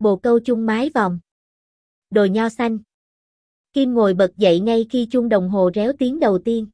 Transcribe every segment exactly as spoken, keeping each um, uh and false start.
bồ câu chung mái vòm. Đồi nho xanh. Kim ngồi bật dậy ngay khi chuông đồng hồ réo tiếng đầu tiên.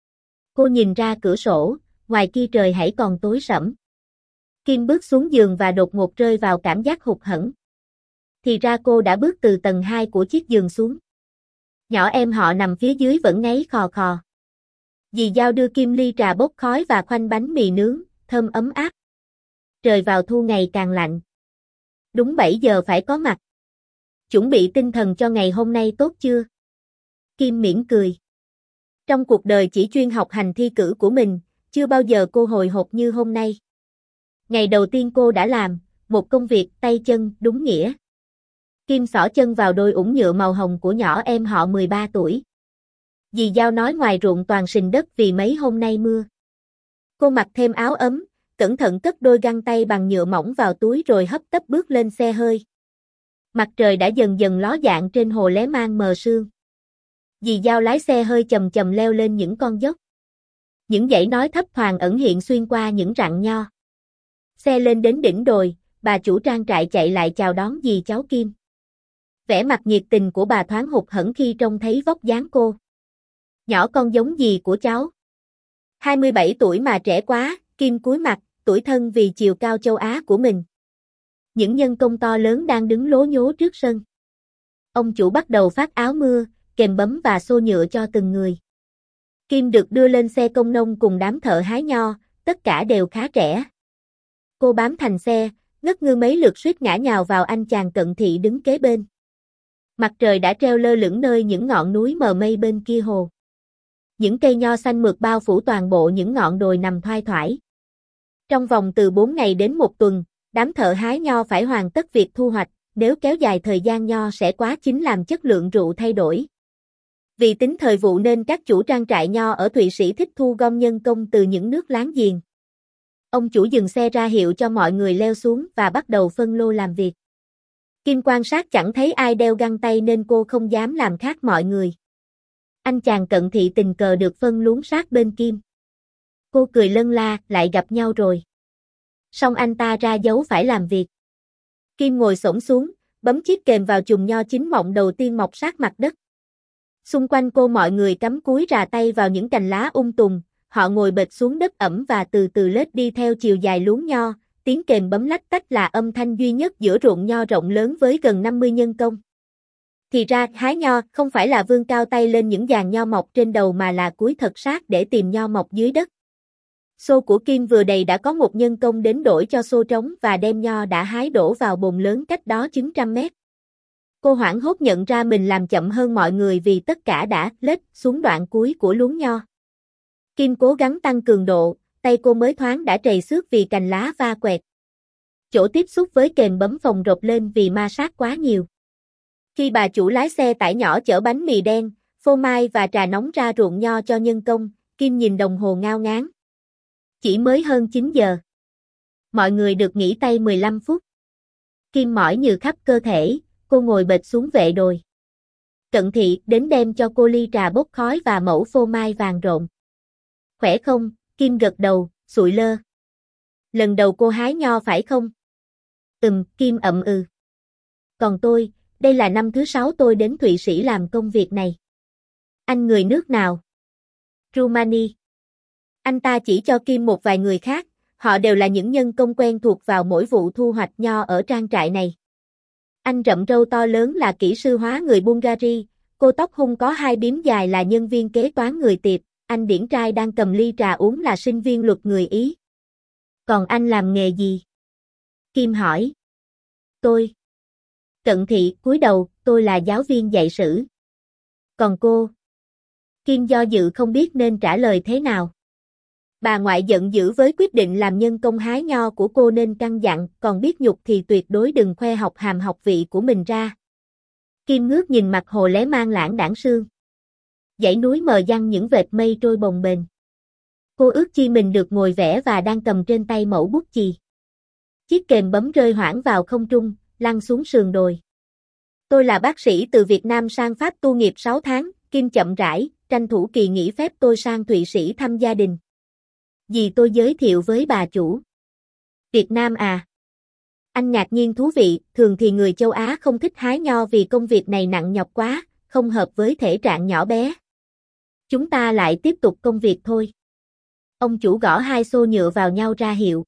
Cô nhìn ra cửa sổ, ngoài kia trời hãy còn tối sẫm. Kim bước xuống giường và đột ngột rơi vào cảm giác hụt hẫng. Thì ra cô đã bước từ tầng hai của chiếc giường xuống. Nhỏ em họ nằm phía dưới vẫn ngáy khò khò. Dì Giao đưa Kim ly trà bốc khói và khoanh bánh mì nướng, thơm ấm áp. Trời vào thu ngày càng lạnh. Đúng bảy giờ phải có mặt. Chuẩn bị tinh thần cho ngày hôm nay tốt chưa? Kim mỉm cười. Trong cuộc đời chỉ chuyên học hành thi cử của mình, chưa bao giờ cô hồi hộp như hôm nay. Ngày đầu tiên cô đã làm, một công việc tay chân đúng nghĩa. Kim xỏ chân vào đôi ủng nhựa màu hồng của nhỏ em họ mười ba tuổi. Dì Giao nói ngoài ruộng toàn sình đất vì mấy hôm nay mưa. Cô mặc thêm áo ấm, cẩn thận cất đôi găng tay bằng nhựa mỏng vào túi rồi hấp tấp bước lên xe hơi. Mặt trời đã dần dần ló dạng trên hồ Lé Mang mờ sương. Dì Giao lái xe hơi chậm chậm leo lên những con dốc. Những dãy nói thấp thoáng ẩn hiện xuyên qua những rặng nho. Xe lên đến đỉnh đồi, bà chủ trang trại chạy lại chào đón dì cháu Kim. Vẻ mặt nhiệt tình của bà thoáng hụt hẫng khi trông thấy vóc dáng cô. Nhỏ con giống dì của cháu. hai mươi bảy tuổi mà trẻ quá, Kim cúi mặt, tủi thân vì chiều cao châu Á của mình. Những nhân công to lớn đang đứng lố nhố trước sân. Ông chủ bắt đầu phát áo mưa, kèm bấm và xô nhựa cho từng người. Kim được đưa lên xe công nông cùng đám thợ hái nho, tất cả đều khá trẻ. Cô bám thành xe, ngất ngư mấy lượt suýt ngã nhào vào anh chàng cận thị đứng kế bên. Mặt trời đã treo lơ lửng nơi những ngọn núi mờ mây bên kia hồ. Những cây nho xanh mượt bao phủ toàn bộ những ngọn đồi nằm thoai thoải. Trong vòng từ bốn ngày đến một tuần, đám thợ hái nho phải hoàn tất việc thu hoạch, nếu kéo dài thời gian nho sẽ quá chín làm chất lượng rượu thay đổi. Vì tính thời vụ nên các chủ trang trại nho ở Thụy Sĩ thích thu gom nhân công từ những nước láng giềng. Ông chủ dừng xe ra hiệu cho mọi người leo xuống và bắt đầu phân lô làm việc. Kim quan sát chẳng thấy ai đeo găng tay nên cô không dám làm khác mọi người. Anh chàng cận thị tình cờ được phân luống sát bên Kim. Cô cười lân la, lại gặp nhau rồi. Xong anh ta ra dấu phải làm việc. Kim ngồi xổm xuống, bấm chiếc kềm vào chùm nho chín mọng đầu tiên mọc sát mặt đất. Xung quanh cô mọi người cắm cúi rà tay vào những cành lá um tùm, họ ngồi bệt xuống đất ẩm và từ từ lết đi theo chiều dài luống nho, tiếng kềm bấm lách tách là âm thanh duy nhất giữa ruộng nho rộng lớn với gần năm mươi nhân công. Thì ra, hái nho không phải là vươn cao tay lên những giàn nho mọc trên đầu mà là cúi thật sát để tìm nho mọc dưới đất. Xô của Kim vừa đầy đã có một nhân công đến đổi cho xô trống và đem nho đã hái đổ vào bồn lớn cách đó chừng trăm mét. Cô hoảng hốt nhận ra mình làm chậm hơn mọi người vì tất cả đã lết xuống đoạn cuối của luống nho. Kim cố gắng tăng cường độ, tay cô mới thoáng đã trầy xước vì cành lá va quẹt. Chỗ tiếp xúc với kềm bấm phồng rộp lên vì ma sát quá nhiều. Khi bà chủ lái xe tải nhỏ chở bánh mì đen, phô mai và trà nóng ra ruộng nho cho nhân công, Kim nhìn đồng hồ ngao ngán. Chỉ mới hơn chín giờ. Mọi người được nghỉ tay mười lăm phút. Kim mỏi nhừ khắp cơ thể, cô ngồi bệt xuống vệ đồi. Cận thị đến đem cho cô ly trà bốc khói và mẩu phô mai vàng rộn. Khỏe không? Kim gật đầu, sụi lơ. Lần đầu cô hái nho phải không? Ừm, Kim ậm ừ. Còn tôi, đây là năm thứ sáu tôi đến Thụy Sĩ làm công việc này. Anh người nước nào? Rumani. Anh ta chỉ cho Kim một vài người khác, họ đều là những nhân công quen thuộc vào mỗi vụ thu hoạch nho ở trang trại này. Anh rậm râu to lớn là kỹ sư hóa người Bulgaria, cô tóc hung có hai bím dài là nhân viên kế toán người Tiệp, anh điển trai đang cầm ly trà uống là sinh viên luật người Ý. Còn anh làm nghề gì? Kim hỏi. Tôi. Cận thị cúi đầu, tôi là giáo viên dạy sử. Còn cô? Kim do dự không biết nên trả lời thế nào. Bà ngoại giận dữ với quyết định làm nhân công hái nho của cô nên căn dặn, còn biết nhục thì tuyệt đối đừng khoe học hàm học vị của mình ra. Kim ngước nhìn mặt hồ Lé Mang lãng đãng sương. Dãy núi mờ dăng những vệt mây trôi bồng bềnh. Cô ước chi mình được ngồi vẽ và đang cầm trên tay mẩu bút chì. Chiếc kềm bấm rơi hoảng vào không trung, lăn xuống sườn đồi. Tôi là bác sĩ từ Việt Nam sang Pháp tu nghiệp sáu tháng, Kim chậm rãi, tranh thủ kỳ nghỉ phép tôi sang Thụy Sĩ thăm gia đình. Dì tôi giới thiệu với bà chủ. Việt Nam à? Anh ngạc nhiên thú vị, thường thì người châu Á không thích hái nho vì công việc này nặng nhọc quá, không hợp với thể trạng nhỏ bé. Chúng ta lại tiếp tục công việc thôi. Ông chủ gõ hai xô nhựa vào nhau ra hiệu.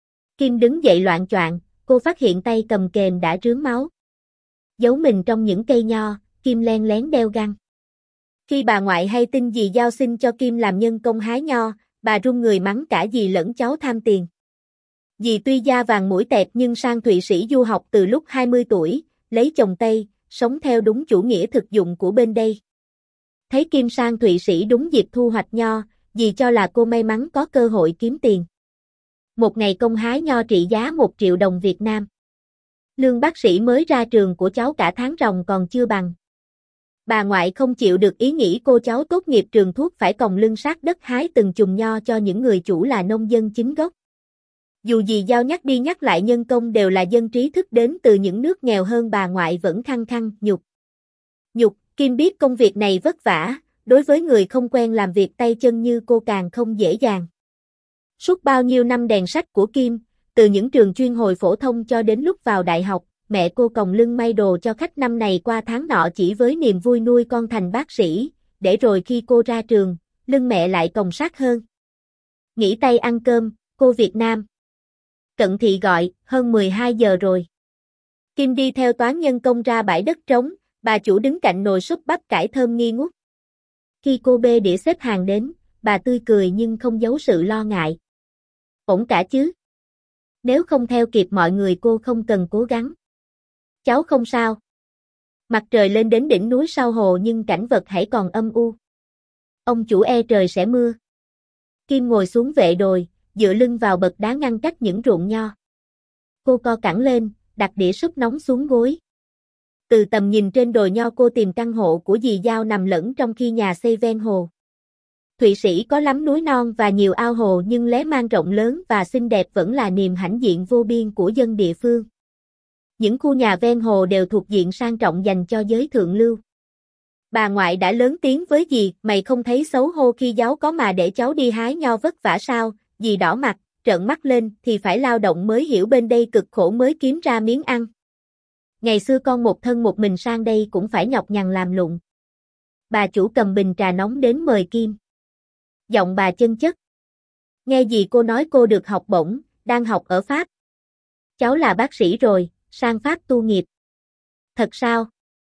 Kim đứng dậy loạng choạng, cô phát hiện tay cầm kềm đã rướm máu. Giấu mình trong những cây nho, Kim len lén đeo găng. Khi bà ngoại hay tin dì giao xin cho Kim làm nhân công hái nho, bà run người mắng cả dì lẫn cháu tham tiền. Dì tuy da vàng mũi tẹt nhưng sang Thụy Sĩ du học từ lúc hai mươi tuổi, lấy chồng Tây, sống theo đúng chủ nghĩa thực dụng của bên đây. Thấy Kim sang Thụy Sĩ đúng dịp thu hoạch nho, dì cho là cô may mắn có cơ hội kiếm tiền. Một ngày công hái nho trị giá một triệu đồng Việt Nam. Lương bác sĩ mới ra trường của cháu cả tháng ròng còn chưa bằng. Bà ngoại không chịu được ý nghĩ cô cháu tốt nghiệp trường thuốc phải còng lưng sát đất hái từng chùm nho cho những người chủ là nông dân chính gốc. Dù gì giao nhắc đi nhắc lại nhân công đều là dân trí thức đến từ những nước nghèo hơn, bà ngoại vẫn khăng khăng nhục. Nhục, Kim biết công việc này vất vả, đối với người không quen làm việc tay chân như cô càng không dễ dàng. Suốt bao nhiêu năm đèn sách của Kim, từ những trường chuyên hồi phổ thông cho đến lúc vào đại học, mẹ cô còng lưng may đồ cho khách năm này qua tháng nọ chỉ với niềm vui nuôi con thành bác sĩ, để rồi khi cô ra trường, lưng mẹ lại còng sát hơn. Nghỉ tay ăn cơm, cô Việt Nam. Cận thị gọi, hơn mười hai giờ rồi. Kim đi theo toán nhân công ra bãi đất trống, bà chủ đứng cạnh nồi súp bắp cải thơm nghi ngút. Khi cô bê đĩa xếp hàng đến, bà tươi cười nhưng không giấu sự lo ngại. Ổn cả chứ? Nếu không theo kịp mọi người cô không cần cố gắng. Cháu không sao. Mặt trời lên đến đỉnh núi sau hồ nhưng cảnh vật hãy còn âm u. Ông chủ e trời sẽ mưa. Kim ngồi xuống vệ đồi, dựa lưng vào bậc đá ngăn cách những ruộng nho. Cô co cẳng lên, đặt đĩa súp nóng xuống gối. Từ tầm nhìn trên đồi nho cô tìm căn hộ của dì Giao nằm lẫn trong khi nhà xây ven hồ. Thụy Sĩ có lắm núi non và nhiều ao hồ nhưng lé mang rộng lớn và xinh đẹp vẫn là niềm hãnh diện vô biên của dân địa phương. Những khu nhà ven hồ đều thuộc diện sang trọng dành cho giới thượng lưu. Bà ngoại đã lớn tiếng với dì, mày không thấy xấu hô khi cháu có mà để cháu đi hái nho vất vả sao? Dì đỏ mặt, trợn mắt lên, thì phải lao động mới hiểu bên đây cực khổ mới kiếm ra miếng ăn. Ngày xưa con một thân một mình sang đây cũng phải nhọc nhằn làm lụng. Bà chủ cầm bình trà nóng đến mời Kim. Giọng bà chân chất. Nghe gì cô nói cô được học bổng, đang học ở Pháp. Cháu là bác sĩ rồi, sang Pháp tu nghiệp. Thật sao?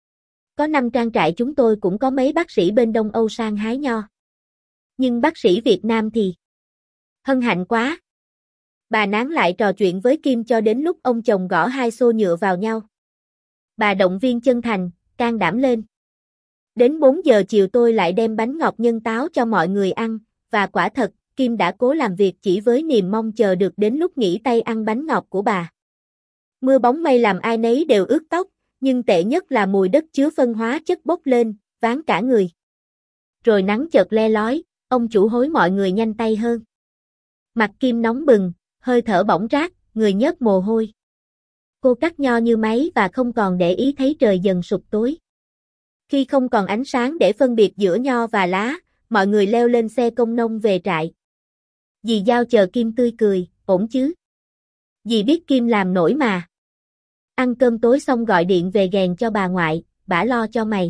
Có năm trang trại chúng tôi cũng có mấy bác sĩ bên Đông Âu sang hái nho. Nhưng bác sĩ Việt Nam thì... Hân hạnh quá. Bà nán lại trò chuyện với Kim cho đến lúc ông chồng gõ hai xô nhựa vào nhau. Bà động viên chân thành, can đảm lên. Đến bốn giờ chiều tôi lại đem bánh ngọt nhân táo cho mọi người ăn, và quả thật, Kim đã cố làm việc chỉ với niềm mong chờ được đến lúc nghỉ tay ăn bánh ngọt của bà. Mưa bóng mây làm ai nấy đều ướt tóc, nhưng tệ nhất là mùi đất chứa phân hóa chất bốc lên, ván cả người. Rồi nắng chợt le lói, ông chủ hối mọi người nhanh tay hơn. Mặt Kim nóng bừng, hơi thở bỏng rát, người nhớp mồ hôi. Cô cắt nho như máy và không còn để ý thấy trời dần sụp tối. Khi không còn ánh sáng để phân biệt giữa nho và lá, mọi người leo lên xe công nông về trại. Dì Giao chờ Kim tươi cười, ổn chứ? Dì biết Kim làm nổi mà. Ăn cơm tối xong gọi điện về ghèn cho bà ngoại, bả lo cho mày.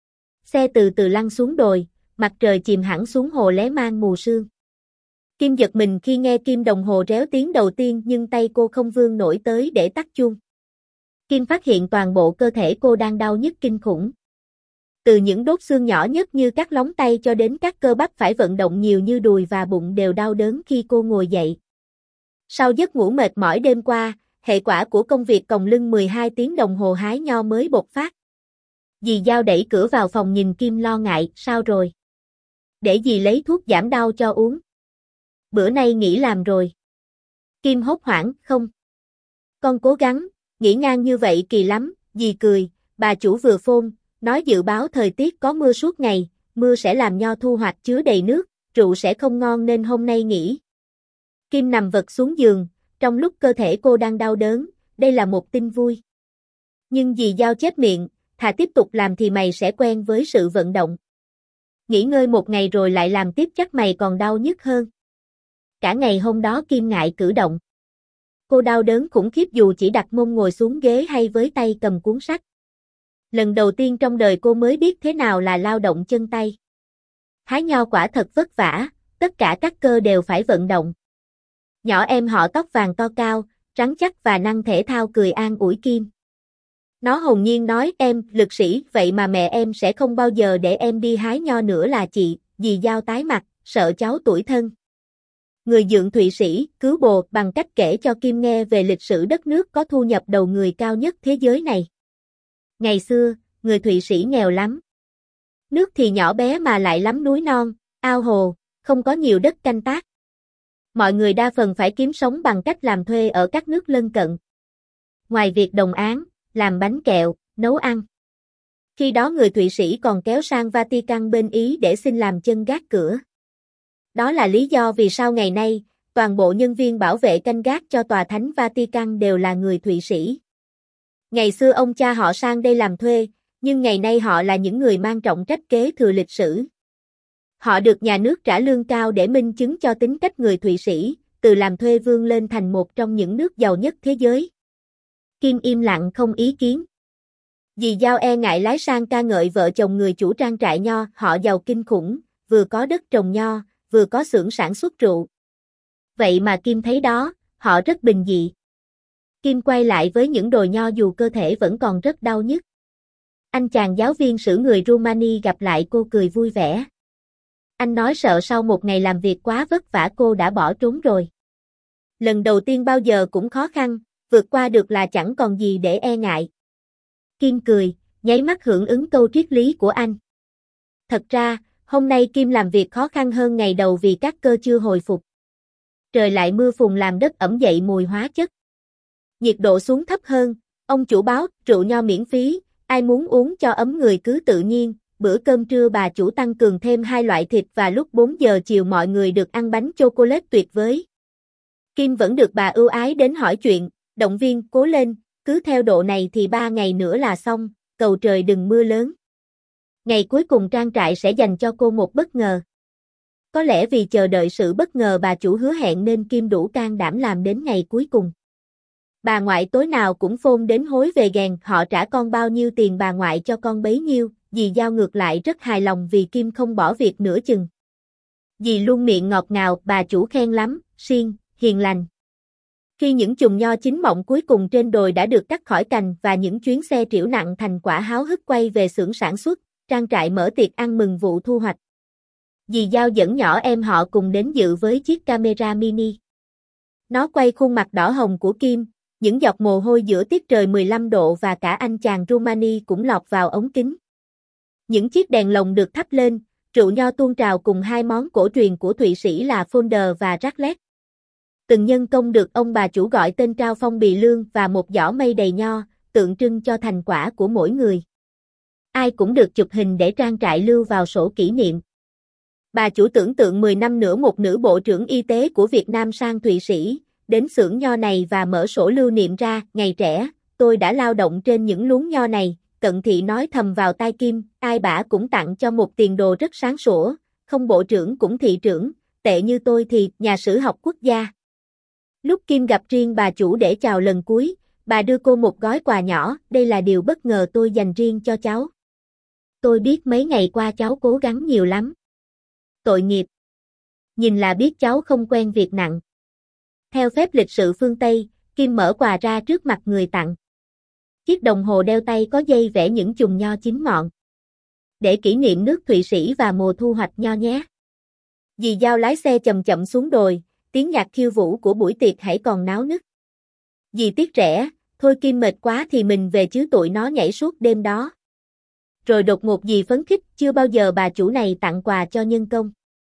Xe từ từ lăn xuống đồi, mặt trời chìm hẳn xuống hồ lé mang mù sương. Kim giật mình khi nghe kim đồng hồ réo tiếng đầu tiên nhưng tay cô không vươn nổi tới để tắt chuông. Kim phát hiện toàn bộ cơ thể cô đang đau nhức kinh khủng. Từ những đốt xương nhỏ nhất như các lóng tay cho đến các cơ bắp phải vận động nhiều như đùi và bụng đều đau đớn khi cô ngồi dậy. Sau giấc ngủ mệt mỏi đêm qua, hệ quả của công việc còng lưng mười hai tiếng đồng hồ hái nho mới bộc phát. Dì Giao đẩy cửa vào phòng nhìn Kim lo ngại, sao rồi? Để dì lấy thuốc giảm đau cho uống. Bữa nay nghỉ làm rồi. Kim hốt hoảng, không. Con cố gắng, nghỉ ngang như vậy kỳ lắm, dì cười, bà chủ vừa phone, nói dự báo thời tiết có mưa suốt ngày, mưa sẽ làm nho thu hoạch chứa đầy nước, rượu sẽ không ngon nên hôm nay nghỉ. Kim nằm vật xuống giường, trong lúc cơ thể cô đang đau đớn, đây là một tin vui. Nhưng dì Giao chép miệng, thà tiếp tục làm thì mày sẽ quen với sự vận động. Nghỉ ngơi một ngày rồi lại làm tiếp chắc mày còn đau nhức hơn. Cả ngày hôm đó Kim ngại cử động. Cô đau đớn khủng khiếp dù chỉ đặt mông ngồi xuống ghế hay với tay cầm cuốn sách. Lần đầu tiên trong đời cô mới biết thế nào là lao động chân tay. Hái nho quả thật vất vả, tất cả các cơ đều phải vận động. Nhỏ em họ tóc vàng to cao, rắn chắc và năng thể thao cười an ủi Kim. Nó hồn nhiên nói em, lực sĩ, vậy mà mẹ em sẽ không bao giờ để em đi hái nho nữa là chị, dì Giao tái mặt, sợ cháu tủi thân. Người dượng Thụy Sĩ, cứu bồ bằng cách kể cho Kim nghe về lịch sử đất nước có thu nhập đầu người cao nhất thế giới này. Ngày xưa, người Thụy Sĩ nghèo lắm. Nước thì nhỏ bé mà lại lắm núi non, ao hồ, không có nhiều đất canh tác. Mọi người đa phần phải kiếm sống bằng cách làm thuê ở các nước lân cận. Ngoài việc đồng áng, làm bánh kẹo, nấu ăn. Khi đó người Thụy Sĩ còn kéo sang Vatican bên Ý để xin làm chân gác cửa. Đó là lý do vì sao ngày nay, toàn bộ nhân viên bảo vệ canh gác cho tòa thánh Vatican đều là người Thụy Sĩ. Ngày xưa ông cha họ sang đây làm thuê, nhưng ngày nay họ là những người mang trọng trách kế thừa lịch sử. Họ được nhà nước trả lương cao để minh chứng cho tính cách người Thụy Sĩ, từ làm thuê vươn lên thành một trong những nước giàu nhất thế giới. Kim im lặng không ý kiến. Dì Giao e ngại lái sang ca ngợi vợ chồng người chủ trang trại nho, họ giàu kinh khủng, vừa có đất trồng nho, vừa có xưởng sản xuất rượu. Vậy mà Kim thấy đó, họ rất bình dị. Kim quay lại với những đồi nho dù cơ thể vẫn còn rất đau nhức. Anh chàng giáo viên sử người Rumani gặp lại cô cười vui vẻ. Anh nói sợ sau một ngày làm việc quá vất vả cô đã bỏ trốn rồi. Lần đầu tiên bao giờ cũng khó khăn, vượt qua được là chẳng còn gì để e ngại. Kim cười, nháy mắt hưởng ứng câu triết lý của anh. Thật ra, hôm nay Kim làm việc khó khăn hơn ngày đầu vì các cơ chưa hồi phục. Trời lại mưa phùn làm đất ẩm dậy mùi hóa chất. Nhiệt độ xuống thấp hơn, ông chủ báo, rượu nho miễn phí, ai muốn uống cho ấm người cứ tự nhiên. Bữa cơm trưa bà chủ tăng cường thêm hai loại thịt và lúc bốn giờ chiều mọi người được ăn bánh chocolate tuyệt vời. Kim vẫn được bà ưu ái đến hỏi chuyện, động viên, cố lên, cứ theo độ này thì ba ngày nữa là xong, cầu trời đừng mưa lớn. Ngày cuối cùng trang trại sẽ dành cho cô một bất ngờ. Có lẽ vì chờ đợi sự bất ngờ bà chủ hứa hẹn nên Kim đủ can đảm làm đến ngày cuối cùng. Bà ngoại tối nào cũng phone đến hối về gèn, họ trả con bao nhiêu tiền bà ngoại cho con bấy nhiêu. Dì Giao ngược lại rất hài lòng vì Kim không bỏ việc nửa chừng. Dì luôn miệng ngọt ngào, bà chủ khen lắm, siêng, hiền lành. Khi những chùm nho chín mọng cuối cùng trên đồi đã được cắt khỏi cành và những chuyến xe trĩu nặng thành quả háo hức quay về xưởng sản xuất, trang trại mở tiệc ăn mừng vụ thu hoạch. Dì Giao dẫn nhỏ em họ cùng đến dự với chiếc camera mini. Nó quay khuôn mặt đỏ hồng của Kim, những giọt mồ hôi giữa tiết trời mười lăm độ và cả anh chàng Rumani cũng lọt vào ống kính. Những chiếc đèn lồng được thắp lên, rượu nho tuôn trào cùng hai món cổ truyền của Thụy Sĩ là Fonder và Raclette. Từng nhân công được ông bà chủ gọi tên trao phong bì lương và một giỏ mây đầy nho, tượng trưng cho thành quả của mỗi người. Ai cũng được chụp hình để trang trại lưu vào sổ kỷ niệm. Bà chủ tưởng tượng mười năm nữa một nữ bộ trưởng y tế của Việt Nam sang Thụy Sĩ, đến xưởng nho này và mở sổ lưu niệm ra, ngày trẻ, tôi đã lao động trên những luống nho này. Cận thị nói thầm vào tai Kim, ai bả cũng tặng cho một tiền đồ rất sáng sủa, không bộ trưởng cũng thị trưởng, tệ như tôi thì nhà sử học quốc gia. Lúc Kim gặp riêng bà chủ để chào lần cuối, bà đưa cô một gói quà nhỏ, đây là điều bất ngờ tôi dành riêng cho cháu. Tôi biết mấy ngày qua cháu cố gắng nhiều lắm. Tội nghiệp. Nhìn là biết cháu không quen việc nặng. Theo phép lịch sự phương Tây, Kim mở quà ra trước mặt người tặng. Chiếc đồng hồ đeo tay có dây vẽ những chùm nho chín mọn. Để kỷ niệm nước Thụy Sĩ và mùa thu hoạch nho nhé. Dì Giao lái xe chậm chậm xuống đồi, tiếng nhạc khiêu vũ của buổi tiệc hãy còn náo nức. Dì tiếc rẻ, thôi Kim mệt quá thì mình về chứ tụi nó nhảy suốt đêm đó. Rồi đột ngột dì phấn khích, chưa bao giờ bà chủ này tặng quà cho nhân công.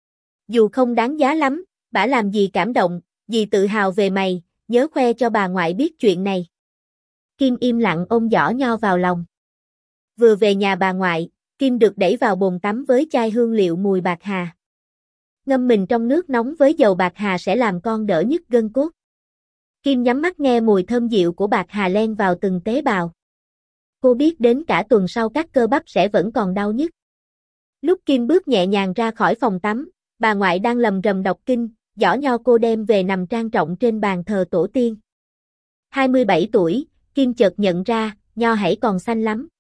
Dù không đáng giá lắm, bả làm dì cảm động, dì tự hào về mày, nhớ khoe cho bà ngoại biết chuyện này. Kim im lặng ôm giỏ nho vào lòng. Vừa về nhà bà ngoại, Kim được đẩy vào bồn tắm với chai hương liệu mùi bạc hà. Ngâm mình trong nước nóng với dầu bạc hà sẽ làm con đỡ nhức gân cốt. Kim nhắm mắt nghe mùi thơm dịu của bạc hà len vào từng tế bào. Cô biết đến cả tuần sau các cơ bắp sẽ vẫn còn đau nhức. Lúc Kim bước nhẹ nhàng ra khỏi phòng tắm, bà ngoại đang lầm rầm đọc kinh, giỏ nho cô đem về nằm trang trọng trên bàn thờ tổ tiên. hai mươi bảy tuổi, Kim chợt nhận ra, nho hãy còn xanh lắm.